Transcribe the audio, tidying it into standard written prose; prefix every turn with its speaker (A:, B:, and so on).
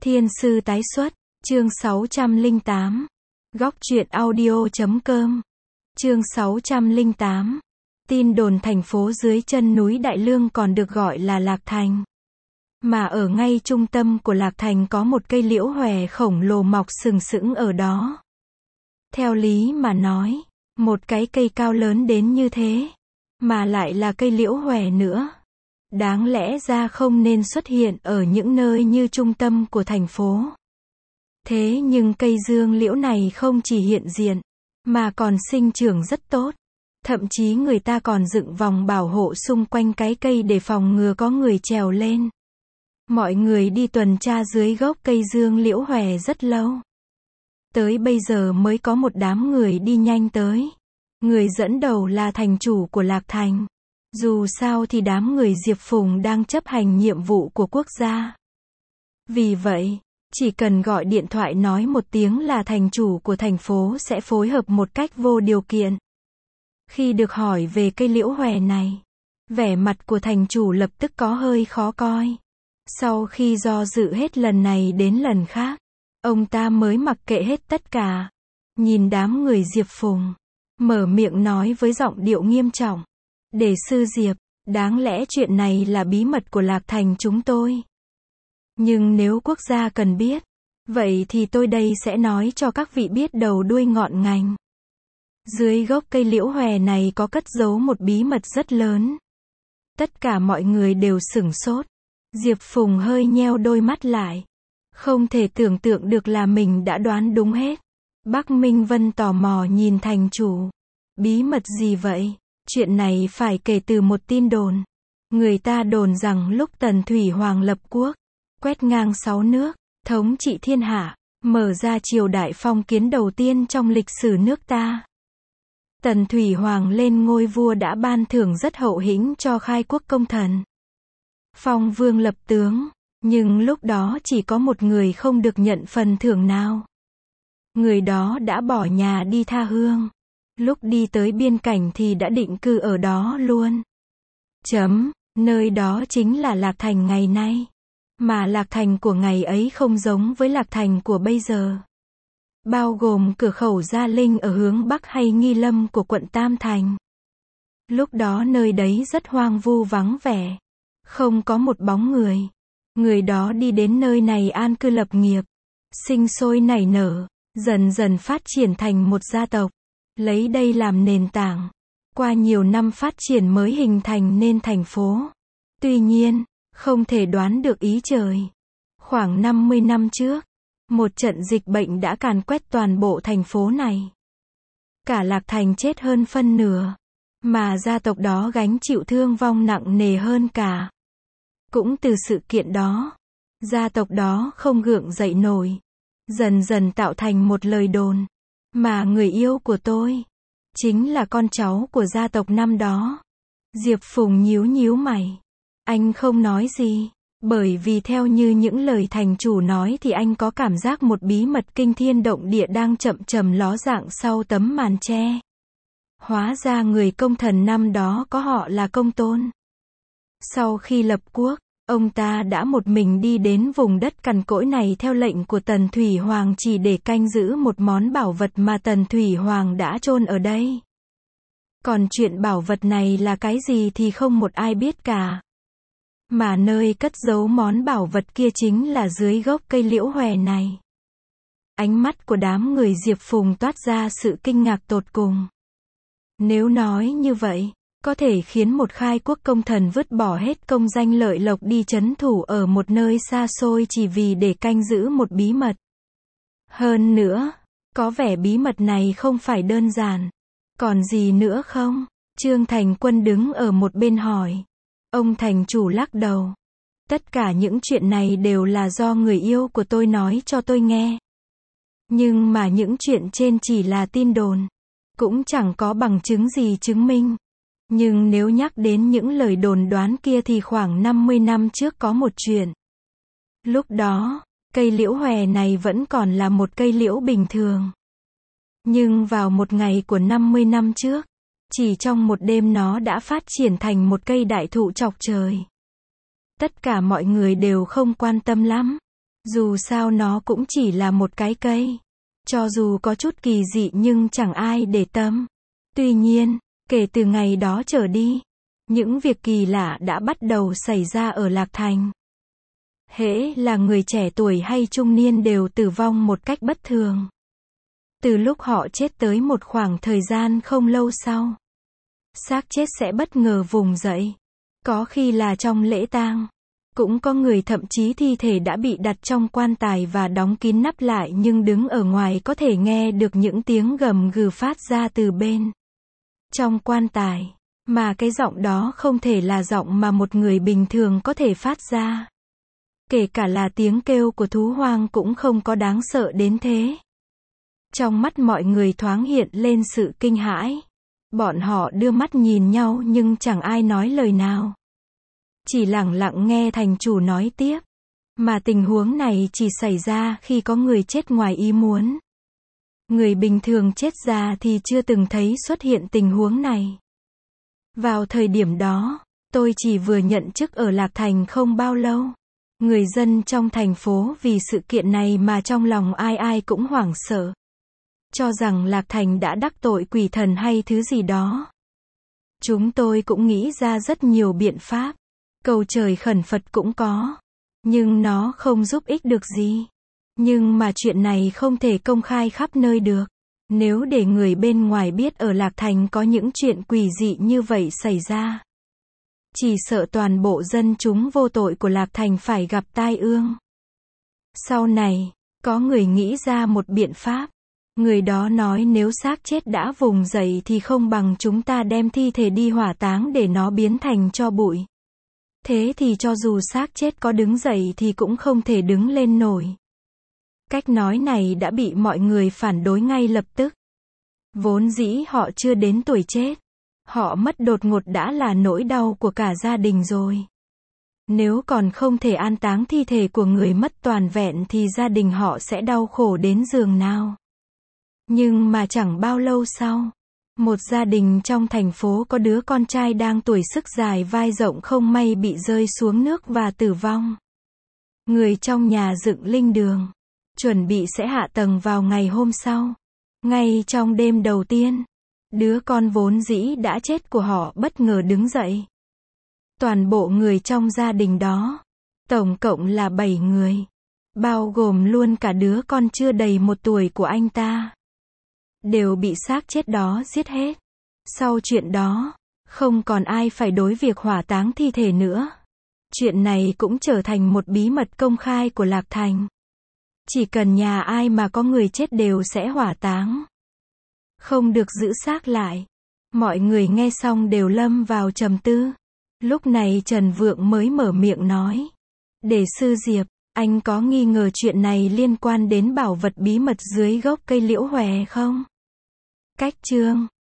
A: Thiên sư tái xuất, chương 608. Góc truyện audio.com. Chương 608. Tin đồn thành phố dưới chân núi Đại Lương còn được gọi là Lạc Thành. Mà ở ngay trung tâm của Lạc Thành có một cây liễu hòe khổng lồ mọc sừng sững ở đó. Theo lý mà nói, một cái cây cao lớn đến như thế, mà lại là cây liễu hòe nữa, đáng lẽ ra không nên xuất hiện ở những nơi như trung tâm của thành phố. Thế nhưng cây dương liễu này không chỉ hiện diện, mà còn sinh trưởng rất tốt. Thậm chí người ta còn dựng vòng bảo hộ xung quanh cái cây để phòng ngừa có người trèo lên. Mọi người đi tuần tra dưới gốc cây dương liễu hòe rất lâu. Tới bây giờ mới có một đám người đi nhanh tới. Người dẫn đầu là thành chủ của Lạc Thành. Dù sao thì đám người Diệp Phùng đang chấp hành nhiệm vụ của quốc gia. Vì vậy, chỉ cần gọi điện thoại nói một tiếng là thành chủ của thành phố sẽ phối hợp một cách vô điều kiện. Khi được hỏi về cây liễu hòe này, vẻ mặt của thành chủ lập tức có hơi khó coi. Sau khi do dự hết lần này đến lần khác, ông ta mới mặc kệ hết tất cả. Nhìn đám người Diệp Phùng, mở miệng nói với giọng điệu nghiêm trọng. Để sư Diệp, đáng lẽ chuyện này là bí mật của Lạc Thành chúng tôi. Nhưng nếu quốc gia cần biết, vậy thì tôi đây sẽ nói cho các vị biết đầu đuôi ngọn ngành. Dưới gốc cây liễu hòe này có cất giấu một bí mật rất lớn. Tất cả mọi người đều sửng sốt. Diệp Phùng hơi nheo đôi mắt lại. Không thể tưởng tượng được là mình đã đoán đúng hết. Bắc Minh Vân tò mò nhìn thành chủ. Bí mật gì vậy? Chuyện này phải kể từ một tin đồn. Người ta đồn rằng lúc Tần Thủy Hoàng lập quốc, quét ngang 6 nước, thống trị thiên hạ, mở ra triều đại phong kiến đầu tiên trong lịch sử nước ta. Tần Thủy Hoàng lên ngôi vua đã ban thưởng rất hậu hĩnh cho khai quốc công thần. Phong vương lập tướng, nhưng lúc đó chỉ có một người không được nhận phần thưởng nào. Người đó đã bỏ nhà đi tha hương. Lúc đi tới biên cảnh thì đã định cư ở đó luôn. Nơi đó chính là Lạc Thành ngày nay. Mà Lạc Thành của ngày ấy không giống với Lạc Thành của bây giờ. Bao gồm cửa khẩu Gia Linh ở hướng Bắc hay Nghi Lâm của quận Tam Thành. Lúc đó nơi đấy rất hoang vu vắng vẻ. Không có một bóng người. Người đó đi đến nơi này an cư lập nghiệp. Sinh sôi nảy nở. Dần dần phát triển thành một gia tộc. Lấy đây làm nền tảng. Qua nhiều năm phát triển mới hình thành nên thành phố. Tuy nhiên, không thể đoán được ý trời. Khoảng 50 năm trước, một trận dịch bệnh đã càn quét toàn bộ thành phố này. Cả Lạc Thành chết hơn phân nửa. Mà gia tộc đó gánh chịu thương vong nặng nề hơn cả. Cũng từ sự kiện đó, gia tộc đó không gượng dậy nổi. Dần dần tạo thành một lời đồn. Mà người yêu của tôi chính là con cháu của gia tộc năm đó. Diệp Phùng nhíu nhíu mày. Anh không nói gì, bởi vì theo như những lời thành chủ nói thì anh có cảm giác một bí mật kinh thiên động địa đang chậm chậm ló dạng sau tấm màn che. Hóa ra người công thần năm đó có họ là Công Tôn. Sau khi lập quốc, ông ta đã một mình đi đến vùng đất cằn cỗi này theo lệnh của Tần Thủy Hoàng chỉ để canh giữ một món bảo vật mà Tần Thủy Hoàng đã chôn ở đây. Còn chuyện bảo vật này là cái gì thì không một ai biết cả. Mà nơi cất giấu món bảo vật kia chính là dưới gốc cây liễu hòe này. Ánh mắt của đám người Diệp Phùng toát ra sự kinh ngạc tột cùng. Nếu nói như vậy, có thể khiến một khai quốc công thần vứt bỏ hết công danh lợi lộc đi trấn thủ ở một nơi xa xôi chỉ vì để canh giữ một bí mật. Hơn nữa, có vẻ bí mật này không phải đơn giản. Còn gì nữa không? Trương Thành Quân đứng ở một bên hỏi. Ông thành chủ lắc đầu. Tất cả những chuyện này đều là do người yêu của tôi nói cho tôi nghe. Nhưng mà những chuyện trên chỉ là tin đồn. Cũng chẳng có bằng chứng gì chứng minh. Nhưng nếu nhắc đến những lời đồn đoán kia thì khoảng 50 năm trước có một chuyện. Lúc đó, cây liễu hòe này vẫn còn là một cây liễu bình thường. Nhưng vào một ngày của 50 năm trước, chỉ trong một đêm nó đã phát triển thành một cây đại thụ chọc trời. Tất cả mọi người đều không quan tâm lắm. Dù sao nó cũng chỉ là một cái cây. Cho dù có chút kỳ dị nhưng chẳng ai để tâm. Tuy nhiên, kể từ ngày đó trở đi, những việc kỳ lạ đã bắt đầu xảy ra ở Lạc Thành. Hễ là người trẻ tuổi hay trung niên đều tử vong một cách bất thường. Từ lúc họ chết tới một khoảng thời gian không lâu sau, xác chết sẽ bất ngờ vùng dậy. Có khi là trong lễ tang. Cũng có người thậm chí thi thể đã bị đặt trong quan tài và đóng kín nắp lại nhưng đứng ở ngoài có thể nghe được những tiếng gầm gừ phát ra từ bên trong quan tài. Mà cái giọng đó không thể là giọng mà một người bình thường có thể phát ra. Kể cả là tiếng kêu của thú hoang cũng không có đáng sợ đến thế. Trong mắt mọi người thoáng hiện lên sự kinh hãi. Bọn họ đưa mắt nhìn nhau nhưng chẳng ai nói lời nào. Chỉ lặng lặng nghe thành chủ nói tiếp. Mà tình huống này chỉ xảy ra khi có người chết ngoài ý muốn. Người bình thường chết ra thì chưa từng thấy xuất hiện tình huống này. Vào thời điểm đó, tôi chỉ vừa nhận chức ở Lạc Thành không bao lâu. Người dân trong thành phố vì sự kiện này mà trong lòng ai ai cũng hoảng sợ. Cho rằng Lạc Thành đã đắc tội quỷ thần hay thứ gì đó. Chúng tôi cũng nghĩ ra rất nhiều biện pháp. Cầu trời khẩn Phật cũng có. Nhưng nó không giúp ích được gì. Nhưng mà chuyện này không thể công khai khắp nơi được. Nếu để người bên ngoài biết ở Lạc Thành có những chuyện quỷ dị như vậy xảy ra, chỉ sợ toàn bộ dân chúng vô tội của Lạc Thành phải gặp tai ương. Sau này, có người nghĩ ra một biện pháp. Người đó nói nếu xác chết đã vùng dậy thì không bằng chúng ta đem thi thể đi hỏa táng để nó biến thành tro bụi. Thế thì cho dù xác chết có đứng dậy thì cũng không thể đứng lên nổi. Cách nói này đã bị mọi người phản đối ngay lập tức. Vốn dĩ họ chưa đến tuổi chết. Họ mất đột ngột đã là nỗi đau của cả gia đình rồi. Nếu còn không thể an táng thi thể của người mất toàn vẹn thì gia đình họ sẽ đau khổ đến giường nào. Nhưng mà chẳng bao lâu sau, một gia đình trong thành phố có đứa con trai đang tuổi sức dài vai rộng không may bị rơi xuống nước và tử vong. Người trong nhà dựng linh đường, chuẩn bị sẽ hạ tầng vào ngày hôm sau. Ngay trong đêm đầu tiên, đứa con vốn dĩ đã chết của họ bất ngờ đứng dậy. Toàn bộ người trong gia đình đó, tổng cộng là 7 người, bao gồm luôn cả đứa con chưa đầy 1 tuổi của anh ta, đều bị xác chết đó giết hết. Sau chuyện đó, không còn ai phải đối việc hỏa táng thi thể nữa. Chuyện này cũng trở thành một bí mật công khai của Lạc Thành. Chỉ cần nhà ai mà có người chết đều sẽ hỏa táng. Không được giữ xác lại. Mọi người nghe xong đều lâm vào trầm tư. Lúc này Trần Vượng mới mở miệng nói. Để sư Diệp, anh có nghi ngờ chuyện này liên quan đến bảo vật bí mật dưới gốc cây liễu hòe không? Cách chương